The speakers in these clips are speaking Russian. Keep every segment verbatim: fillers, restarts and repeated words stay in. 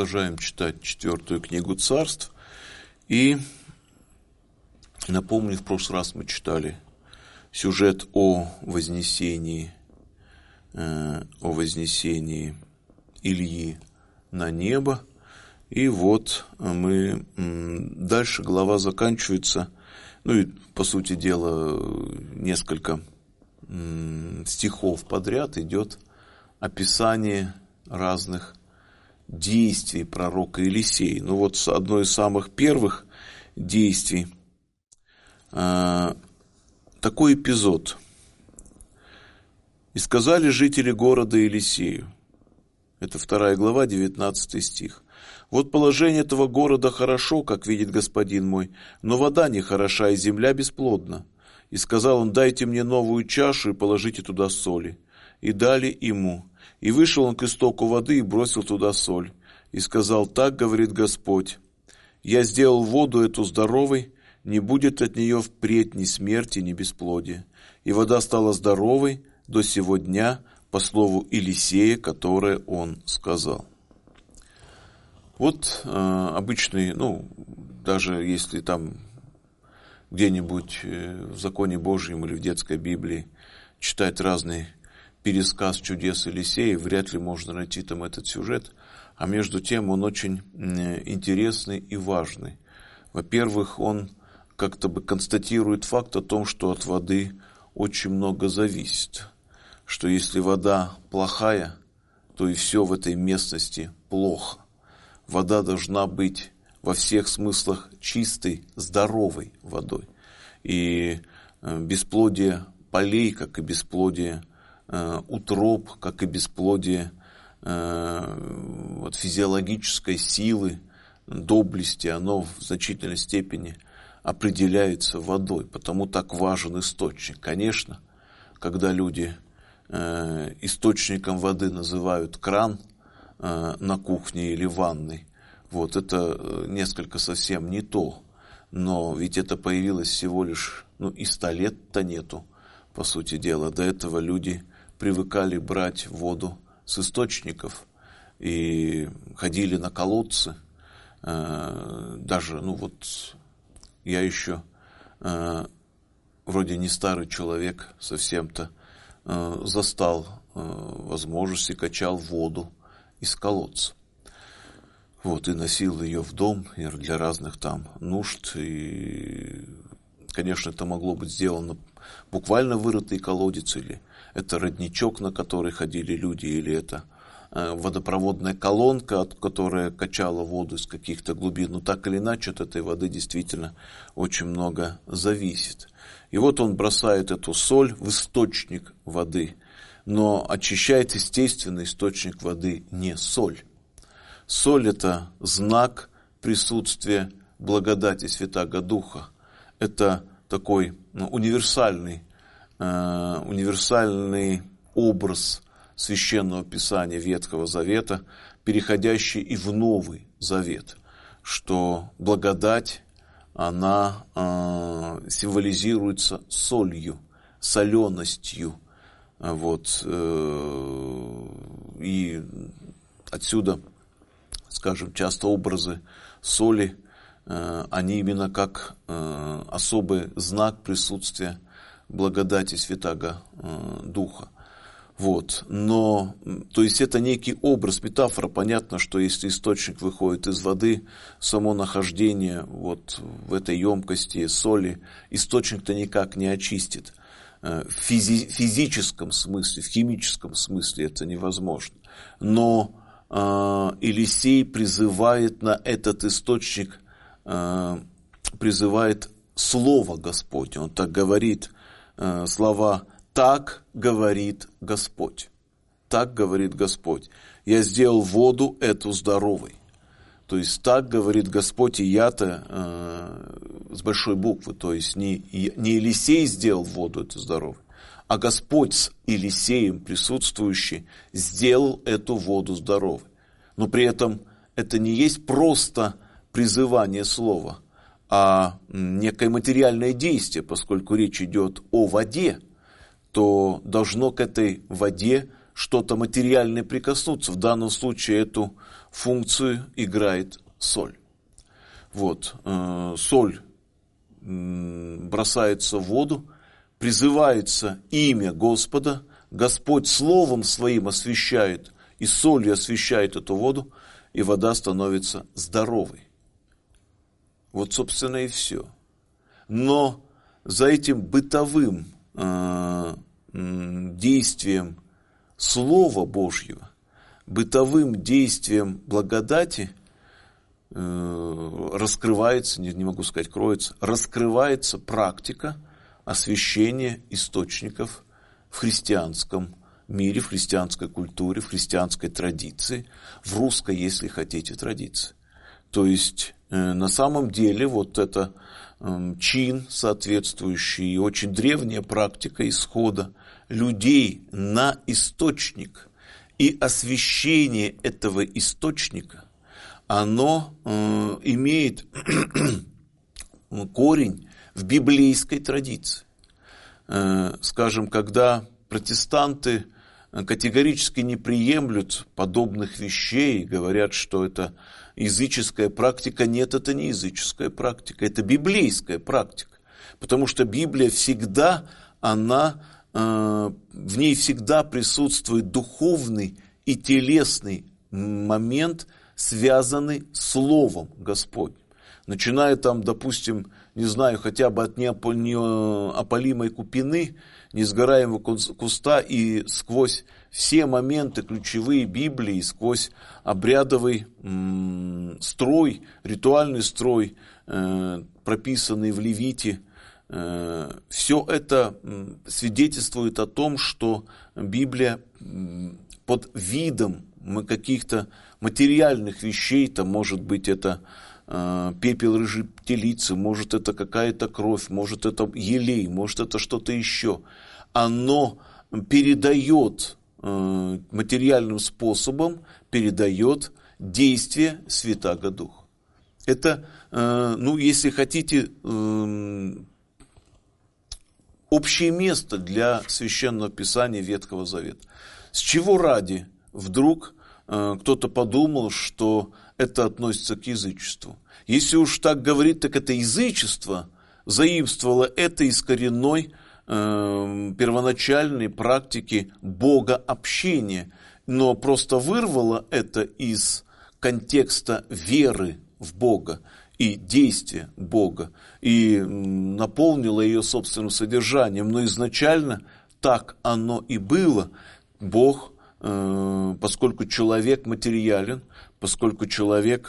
продолжаем читать четвертую книгу Царств. И напомню, в прошлый раз мы читали сюжет о вознесении, э, о вознесении Ильи на небо. И вот мы дальше глава заканчивается, ну и по сути дела несколько стихов подряд идет описание разных действий пророка Елисея. Ну вот одно из самых первых действий э, такой эпизод. «И сказали жители города Елисею». Это вторая глава, девятнадцатый стих. «Вот положение этого города хорошо, как видит господин мой, но вода не хороша, и земля бесплодна. И сказал он: дайте мне новую чашу и положите туда соли. И дали ему. И вышел он к истоку воды и бросил туда соль. И сказал: так говорит Господь: я сделал воду эту здоровой, не будет от нее впредь ни смерти, ни бесплодия. И вода стала здоровой до сего дня, по слову Елисея, которое он сказал». Вот э, обычный, ну, даже если там где-нибудь в законе Божьем или в детской Библии читать разный пересказ чудес Елисея, вряд ли можно найти там этот сюжет, а между тем он очень интересный и важный. Во-первых, он как-то бы констатирует факт о том, что от воды очень много зависит, что если вода плохая, то и все в этой местности плохо. Вода должна быть во всех смыслах чистой, здоровой водой. И бесплодие полей, как и бесплодие э, утроб, как и бесплодие э, вот, физиологической силы, доблести, оно в значительной степени определяется водой. Потому так важен источник. Конечно, когда люди э, источником воды называют кран э, на кухне или ванной, вот это несколько совсем не то. Но ведь это появилось всего лишь, ну и ста лет-то нету, по сути дела. До этого люди привыкали брать воду с источников и ходили на колодцы. Даже, ну вот, я еще вроде не старый человек совсем-то, застал возможность и качал воду из колодца. Вот, и носил ее в дом для разных там нужд. И, конечно, это могло быть сделано буквально вырытый колодец, или это родничок, на который ходили люди, или это водопроводная колонка, которая качала воду из каких-то глубин. Но так или иначе, от этой воды действительно очень много зависит. И вот он бросает эту соль в источник воды, но очищает естественный источник воды не соль. Соль – это знак присутствия благодати Святаго Духа. Это такой ну, универсальный, э, универсальный образ Священного Писания Ветхого Завета, переходящий и в Новый Завет, что благодать, она э, символизируется солью, соленостью. Вот, э, и отсюда, скажем, часто образы соли, э, они именно как э, особый знак присутствия благодати Святаго э, Духа. Вот. Но, то есть это некий образ, метафора. Понятно, что если источник выходит из воды, само нахождение вот в этой емкости соли, источник-то никак не очистит. В физи- физическом смысле, в химическом смысле это невозможно. Но Елисей призывает на этот источник, призывает Слово Господне. Он так говорит, слова «так говорит Господь». Так говорит Господь. Я сделал воду эту здоровой. То есть так говорит Господь, и я-то э, с большой буквы. То есть не, не Елисей сделал воду эту здоровой, а Господь с Елисеем присутствующий сделал эту воду здоровой. Но при этом это не есть просто призывание слова, а некое материальное действие, поскольку речь идет о воде, то должно к этой воде что-то материальное прикоснуться. В данном случае эту функцию играет соль. Вот, э, соль э, бросается в воду, призывается имя Господа, Господь Словом Своим освящает, и солью освящает эту воду, и вода становится здоровой. Вот, собственно, и все. Но за этим бытовым э, действием Слова Божьего, бытовым действием благодати э, раскрывается, не, не могу сказать кроется, раскрывается практика освящения источников в христианском мире, в христианской культуре, в христианской традиции, в русской, если хотите, традиции. То есть, э, на самом деле, вот это э, чин соответствующий, и очень древняя практика исхода людей на источник и освящение этого источника, оно э, имеет корень в библейской традиции. Э, скажем, когда протестанты категорически не приемлют подобных вещей, говорят, что это языческая практика. Нет, это не языческая практика, это библейская практика. Потому что Библия всегда, она, э, в ней всегда присутствует духовный и телесный момент, связанный с Словом Господним. Начиная там, допустим, не знаю, хотя бы от неопалимой купины, несгораемого куста, и сквозь все моменты ключевые Библии, сквозь обрядовый м, строй, ритуальный строй, э, прописанный в Левите, э, все это м, свидетельствует о том, что Библия м, под видом каких-то материальных вещей, там, может быть, это пепел рыжей птелицы, может это какая-то кровь, может это елей, может это что-то еще. Оно передает материальным способом, передает действие Святаго Духа. Это, ну, если хотите, общее место для Священного Писания Ветхого Завета. С чего ради вдруг кто-то подумал, что это относится к язычеству? Если уж так говорить, так это язычество заимствовало это из коренной э, первоначальной практики богообщения, но просто вырвало это из контекста веры в Бога и действия Бога, и наполнило ее собственным содержанием. Но изначально так оно и было. Бог, э, поскольку человек материален, поскольку человек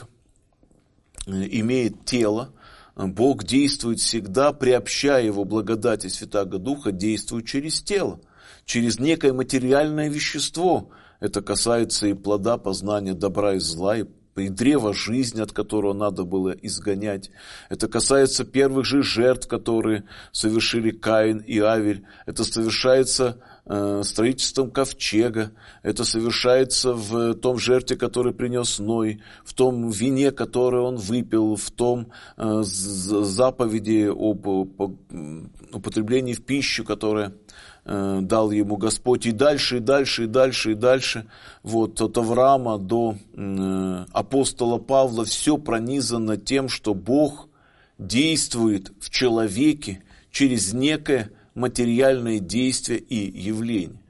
имеет тело, Бог действует всегда, приобщая его благодати Святаго Духа, действует через тело, через некое материальное вещество. Это касается и плода познания добра и зла, и, и древа жизни, от которого надо было изгонять. Это касается первых же жертв, которые совершили Каин и Авель. Это совершается строительством ковчега, это совершается в том жертве, который принес Ной, в том вине, которое он выпил, в том заповеди об употреблении в пищу, которое дал ему Господь, и дальше, и дальше, и дальше, и дальше. Вот от Авраама до апостола Павла все пронизано тем, что Бог действует в человеке через некое материальное действие и явление.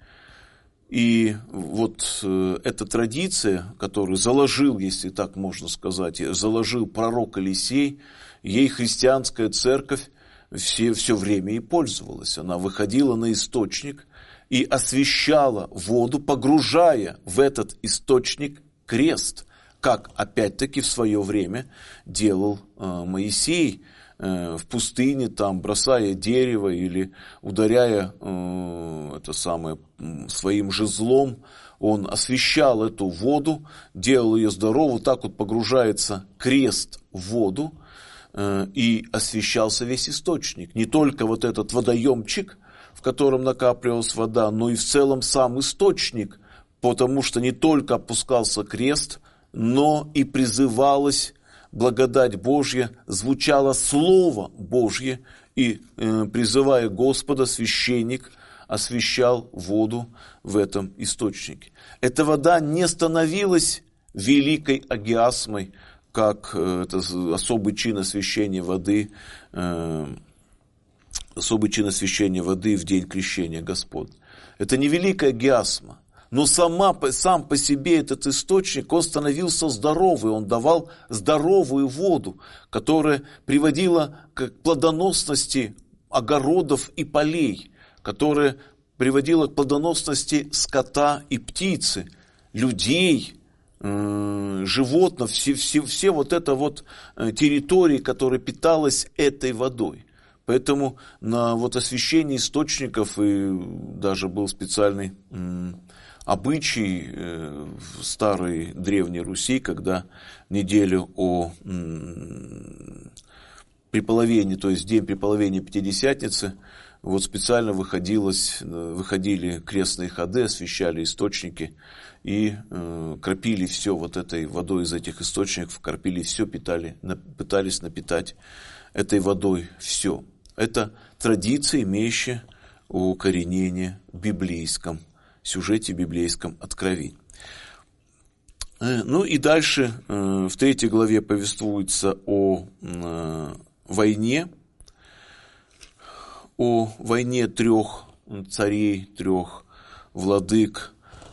И вот э, эта традиция, которую заложил, если так можно сказать, заложил пророк Елисей, ей христианская церковь все, все время и пользовалась. Она выходила на источник и освящала воду, погружая в этот источник крест, как опять-таки в свое время делал э, Моисей в пустыне, там, бросая дерево или ударяя э, это самое, своим жезлом, он освещал эту воду, делал ее здоровой, так вот погружается крест в воду, э, и освещался весь источник. Не только вот этот водоемчик, в котором накапливалась вода, но и в целом сам источник, потому что не только опускался крест, но и призывалось благодать Божья, звучало Слово Божье, и, э, призывая Господа, священник освящал воду в этом источнике. Эта вода не становилась великой агиасмой, как это особый чин освящения воды, особый чин освящения воды в день крещения Господня. Это не великая агиасма, но сама, сам по себе этот источник, он становился здоровый, он давал здоровую воду, которая приводила к плодоносности огородов и полей, которая приводила к плодоносности скота и птицы, людей, животных, все, все, все вот это вот территории, которая питалась этой водой. Поэтому на вот освящении источников и даже был специальный обычай в старой древней Руси, когда неделю о преполовении, то есть день преполовения Пятидесятницы, вот специально выходилось, выходили крестные ходы, освящали источники и э, кропили все вот этой водой из этих источников, кропили все, питали, на, пытались напитать этой водой все. Это традиция, имеющая укоренение в библейском сюжете, библейском откровении. Э, ну и дальше э, в третьей главе повествуется о э, войне, о войне трех царей, трех владык,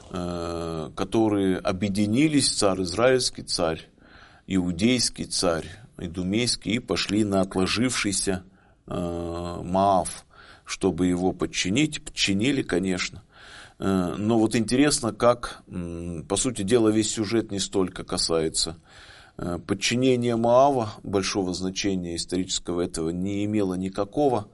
которые объединились, царь израильский, царь иудейский, царь идумейский, и пошли на отложившийся Моав, чтобы его подчинить. Подчинили, конечно. Но вот интересно, как, по сути дела, весь сюжет не столько касается подчинения Моава, большого значения исторического этого не имело никакого,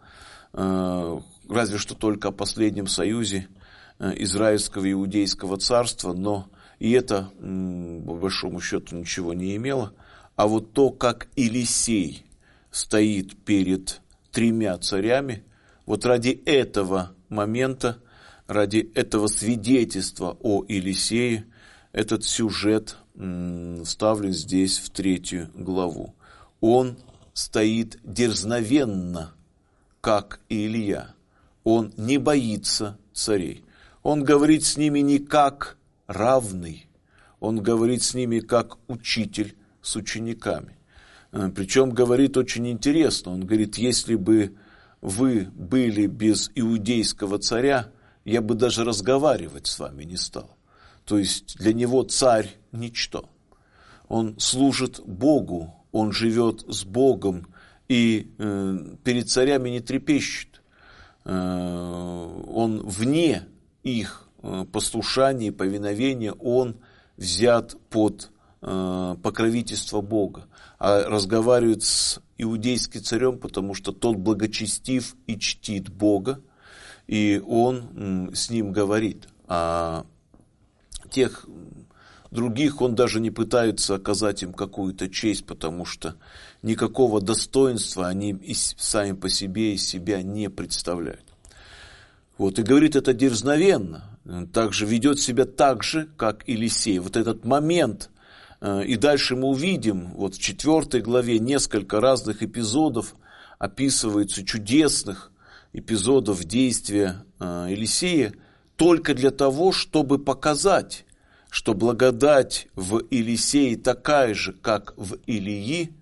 разве что только о последнем союзе Израильского и Иудейского царства, но и это, по большому счету, ничего не имело. А вот то, как Елисей стоит перед тремя царями, вот ради этого момента, ради этого свидетельства о Елисее, этот сюжет вставлен здесь в третью главу. Он стоит дерзновенно, как и Илья. Он не боится царей. Он говорит с ними не как равный, он говорит с ними как учитель с учениками. Причем говорит очень интересно. Он говорит, если бы вы были без иудейского царя, я бы даже разговаривать с вами не стал. То есть для него царь ничто. Он служит Богу, он живет с Богом и э, перед царями не трепещет. Э, он вне их э, послушания и повиновения, он взят под э, покровительство Бога. А разговаривает с иудейским царем, потому что тот благочестив и чтит Бога, и он э, с ним говорит. А тех других он даже не пытается оказать им какую-то честь, потому что никакого достоинства они сами по себе из себя не представляют. Вот, и говорит это дерзновенно, также ведет себя так же, как Елисей. Вот этот момент, и дальше мы увидим, вот в четвертой главе несколько разных эпизодов описывается, чудесных эпизодов действия Елисея, только для того, чтобы показать, что благодать в Елисее такая же, как в Илии,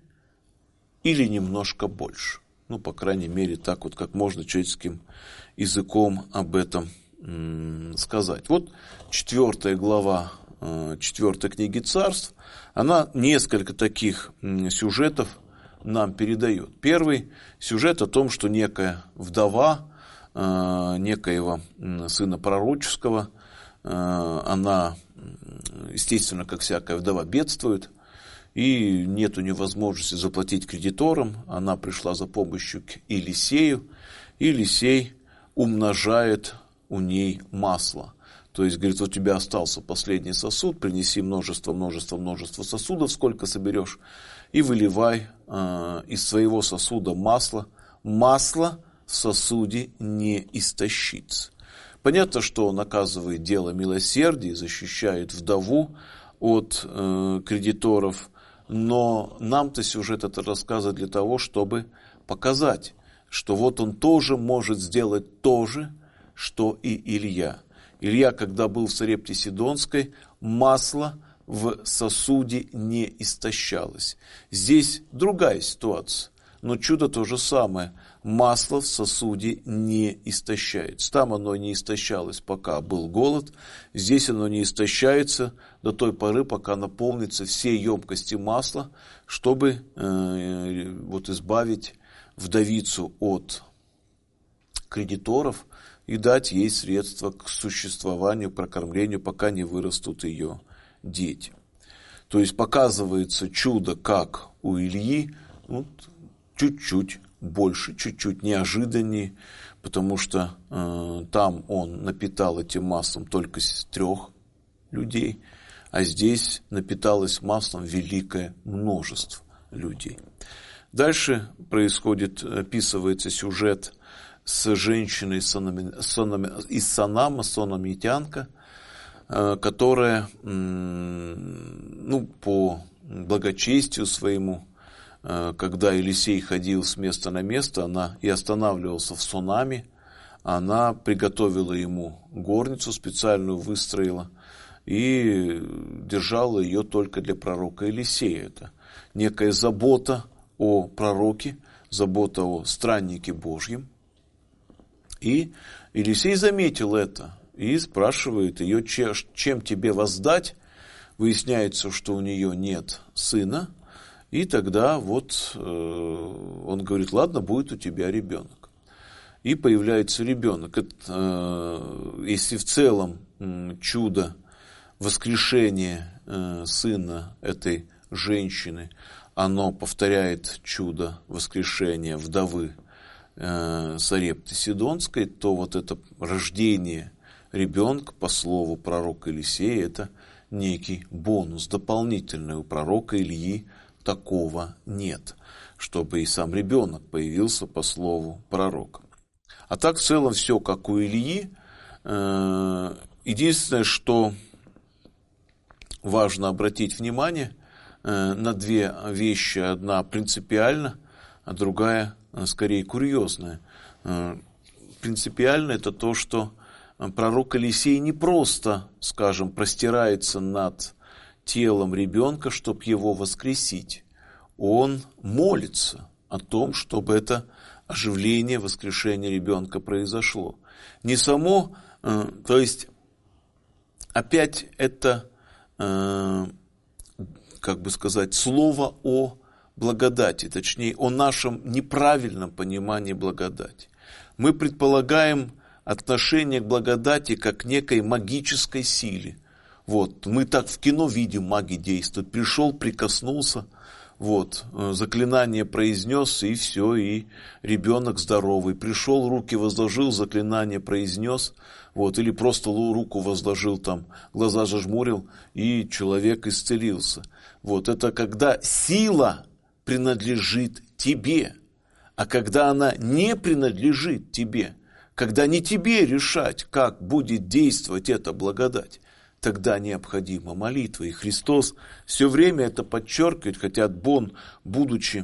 или немножко больше. Ну, по крайней мере, так вот, как можно человеческим языком об этом м- сказать. Вот четвертая глава э, четвертой книги Царств, она несколько таких м- сюжетов нам передает. Первый сюжет о том, что некая вдова, э, некоего м- сына пророческого, э, она, естественно, как всякая вдова, бедствует, и нет у нее возможности заплатить кредиторам. Она пришла за помощью к Елисею, и Елисей умножает у ней масло. То есть, говорит, у тебя остался последний сосуд, принеси множество, множество, множество сосудов, сколько соберешь, и выливай э, из своего сосуда масло. Масло в сосуде не истощится. Понятно, что он оказывает дело милосердия, защищает вдову от э, кредиторов, но нам-то сюжет это рассказывает для того, чтобы показать, что вот он тоже может сделать то же, что и Илья. Илья, когда был в Сарепте Сидонской, масло в сосуде не истощалось. Здесь другая ситуация, но чудо то же самое. Масло в сосуде не истощается. Там оно не истощалось, пока был голод. Здесь оно не истощается до той поры, пока наполнится все емкости масла, чтобы э, вот избавить вдовицу от кредиторов и дать ей средства к существованию, прокормлению, пока не вырастут ее дети. То есть показывается чудо, как у Ильи, ну, чуть-чуть больше, чуть-чуть неожиданнее, потому что э, там он напитал этим маслом только трех людей, а здесь напиталось маслом великое множество людей. Дальше происходит, описывается сюжет с женщиной из Санама, сономитянка, которая, ну, по благочестию своему, когда Елисей ходил с места на место, она и останавливался в Сонаме, она приготовила ему горницу, специальную выстроила, и держала ее только для пророка Елисея. Это некая забота о пророке, забота о страннике Божьем. И Елисей заметил это и спрашивает ее, чем тебе воздать. Выясняется, что у нее нет сына. И тогда вот э, он говорит, ладно, будет у тебя ребенок. И появляется ребенок. Это, э, если в целом э, чудо воскрешения э, сына этой женщины, оно повторяет чудо воскрешения вдовы э, Сарепты Сидонской, то вот это рождение ребенка, по слову пророка Елисея, это некий бонус дополнительный. У пророка Ильи такого нет, чтобы и сам ребенок появился по слову пророка. А так в целом все как у Ильи. Единственное, что важно обратить внимание на две вещи. Одна принципиальна, а другая скорее курьезная. Принципиально это то, что пророк Елисей не просто, скажем, простирается над телом ребенка, чтобы его воскресить. Он молится о том, чтобы это оживление, воскрешение ребенка произошло. Не само, э, то есть опять это, э, как бы сказать, слово о благодати, точнее о нашем неправильном понимании благодати. Мы предполагаем отношение к благодати как к некой магической силе. Вот, мы так в кино видим, маги действуют. Пришел, прикоснулся, вот, заклинание произнес, и все, и ребенок здоровый. Пришел, руки возложил, заклинание произнес, вот, или просто руку возложил, там, глаза зажмурил, и человек исцелился. Вот, это когда сила принадлежит тебе, а когда она не принадлежит тебе, когда не тебе решать, как будет действовать эта благодать, тогда необходима молитва. И Христос все время это подчеркивает, хотя Он, будучи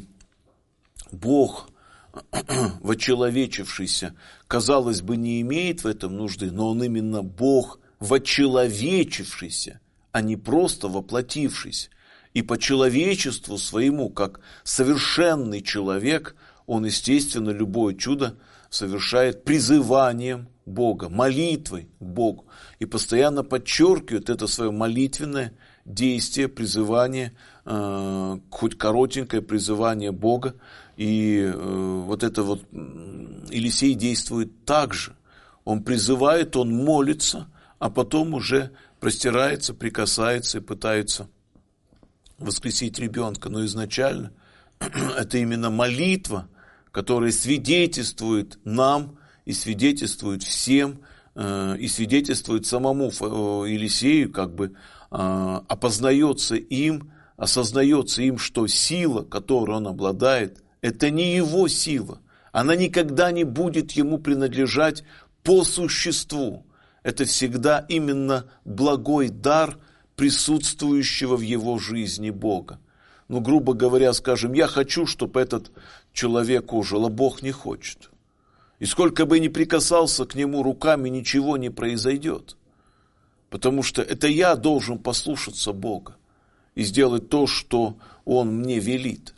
Бог вочеловечившийся, казалось бы, не имеет в этом нужды, но Он именно Бог вочеловечившийся, а не просто воплотившийся. И по человечеству своему, как совершенный человек, Он, естественно, любое чудо совершает призыванием Бога, молитвой к Богу. И постоянно подчеркивает это свое молитвенное действие, призывание, э, хоть коротенькое призывание Бога. И э, вот это вот Елисей действует так же. Он призывает, он молится, а потом уже простирается, прикасается и пытается воскресить ребенка. Но изначально это именно молитва, которая свидетельствует нам и свидетельствует всем, э, и свидетельствует самому Елисею, как бы э, опознается им, осознается им, что сила, которой он обладает, это не его сила. Она никогда не будет ему принадлежать по существу. Это всегда именно благой дар присутствующего в его жизни Бога. Ну, грубо говоря, скажем, я хочу, чтобы этот человек ожил, а Бог не хочет. И сколько бы ни прикасался к нему руками, ничего не произойдет. потому что это я должен послушаться Бога и сделать то, что Он мне велит.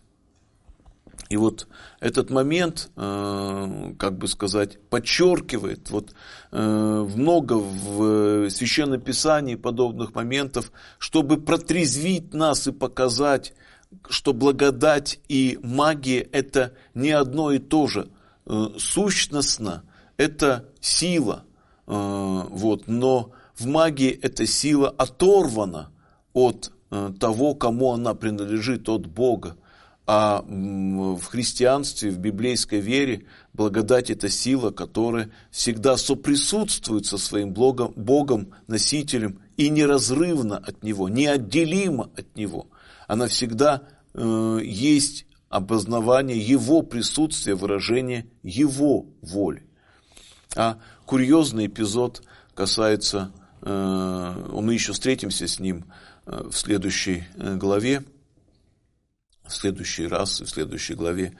И вот этот момент, как бы сказать, подчеркивает вот много в Священном Писании подобных моментов, чтобы протрезвить нас и показать, что благодать и магия – это не одно и то же. Сущностно это сила, вот, но в магии эта сила оторвана от того, кому она принадлежит, от Бога. А в христианстве, в библейской вере благодать – это сила, которая всегда соприсутствует со своим Богом, Богом, носителем, и неразрывно от Него, неотделимо от Него. Она всегда э, есть обоснование Его присутствия, выражение Его воли. А курьезный эпизод касается, э, мы еще встретимся с ним э, в следующей главе, в следующий раз, в следующей главе.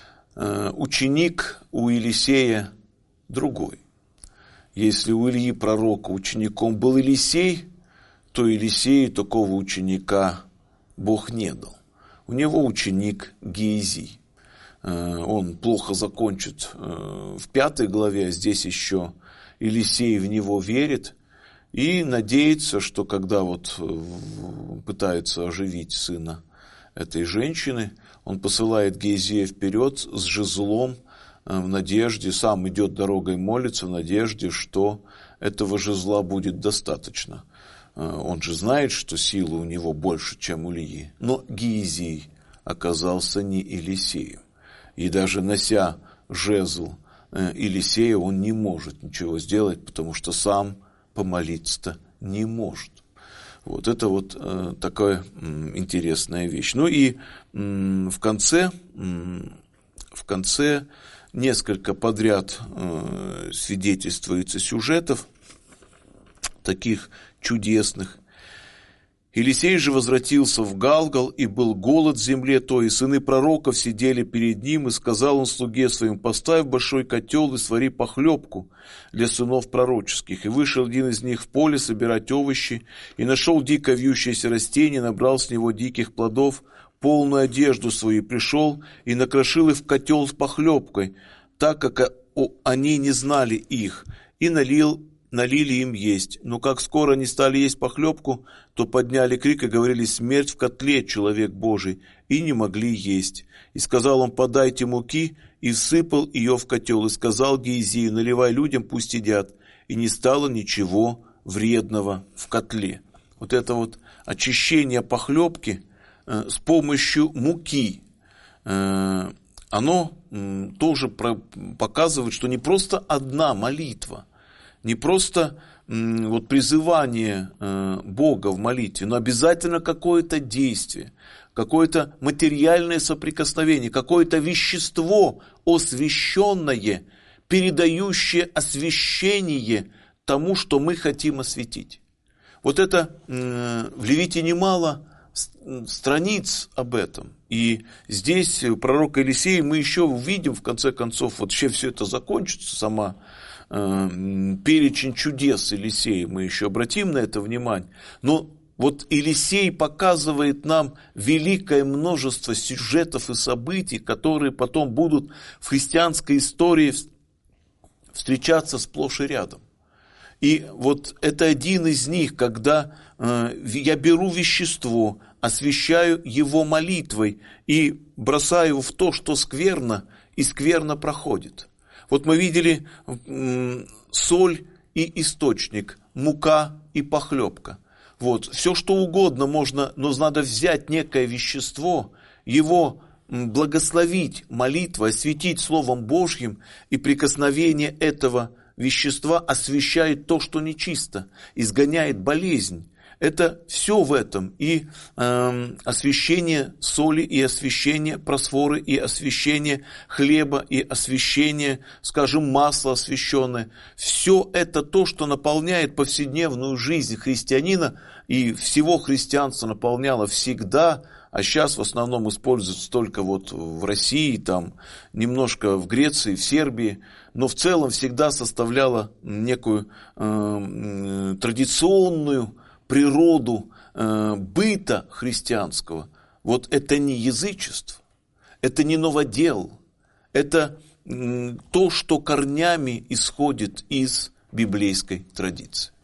Ученик у Елисея другой. Если у Ильи пророка учеником был Елисей, то Елисею такого ученика Бог не дал. У него ученик Геазий. Он плохо закончит в пятой главе, а здесь еще Елисей в него верит и надеется, что когда вот пытается оживить сына этой женщины, он посылает Геазия вперед с жезлом в надежде, сам идет дорогой, молится в надежде, что этого жезла будет достаточно. Он же знает, что силы у него больше, чем у Ильи. Но Геазий оказался не Елисеем. И даже нося жезл Елисея, он не может ничего сделать, потому что сам помолиться-то не может. Вот это вот э, такая э, интересная вещь. Ну и э, в конце, э, в конце несколько подряд э, свидетельствуется сюжетов, таких чудесных. Елисей же возвратился в Галгал, и был голод в земле той, и сыны пророков сидели перед ним, и сказал он слуге своим: поставь большой котел и свари похлебку для сынов пророческих. И вышел один из них в поле собирать овощи, и нашел дико вьющееся растение, набрал с него диких плодов, полную одежду свою, пришел и накрошил их в котел с похлебкой, так как они не знали их, и налил налили им есть. Но как скоро они стали есть похлебку, то подняли крик и говорили: смерть в котле, человек Божий, и не могли есть. И сказал он: подайте муки, и всыпал ее в котел, и сказал Геазию: наливай людям, пусть едят. И не стало ничего вредного в котле. Вот это вот очищение похлебки э, с помощью муки, э, оно э, тоже про, показывает, что не просто одна молитва, не просто м, вот призывание э, Бога в молитве, но обязательно какое-то действие, какое-то материальное соприкосновение, какое-то вещество освященное, передающее освящение тому, что мы хотим осветить. Вот это э, в Левите немало страниц об этом. И здесь у пророка Елисея мы еще увидим, в конце концов, вот вообще все это закончится, сама перечень чудес Елисея, мы еще обратим на это внимание. Но вот Елисей показывает нам великое множество сюжетов и событий, которые потом будут в христианской истории встречаться сплошь и рядом. И вот это один из них, когда э, я беру вещество, освящаю его молитвой и бросаю его в то, что скверно, и скверно проходит. Вот мы видели м, соль и источник, мука и похлебка. Вот, все что угодно можно, но надо взять некое вещество, его благословить молитвой, осветить Словом Божьим, и прикосновение этого вещества освещает то, что нечисто, изгоняет болезнь. Это все в этом. И э, освящение соли, и освящение просфоры, и освящение хлеба, и освящение, скажем, масла освященное. Все это то, что наполняет повседневную жизнь христианина, и всего христианства наполняло всегда а сейчас в основном используется только вот в России, там, немножко в Греции, в Сербии, но в целом всегда составляла некую э, традиционную природу э, быта христианского. Вот это не язычество, это не новодел, это э, то, что корнями исходит из библейской традиции.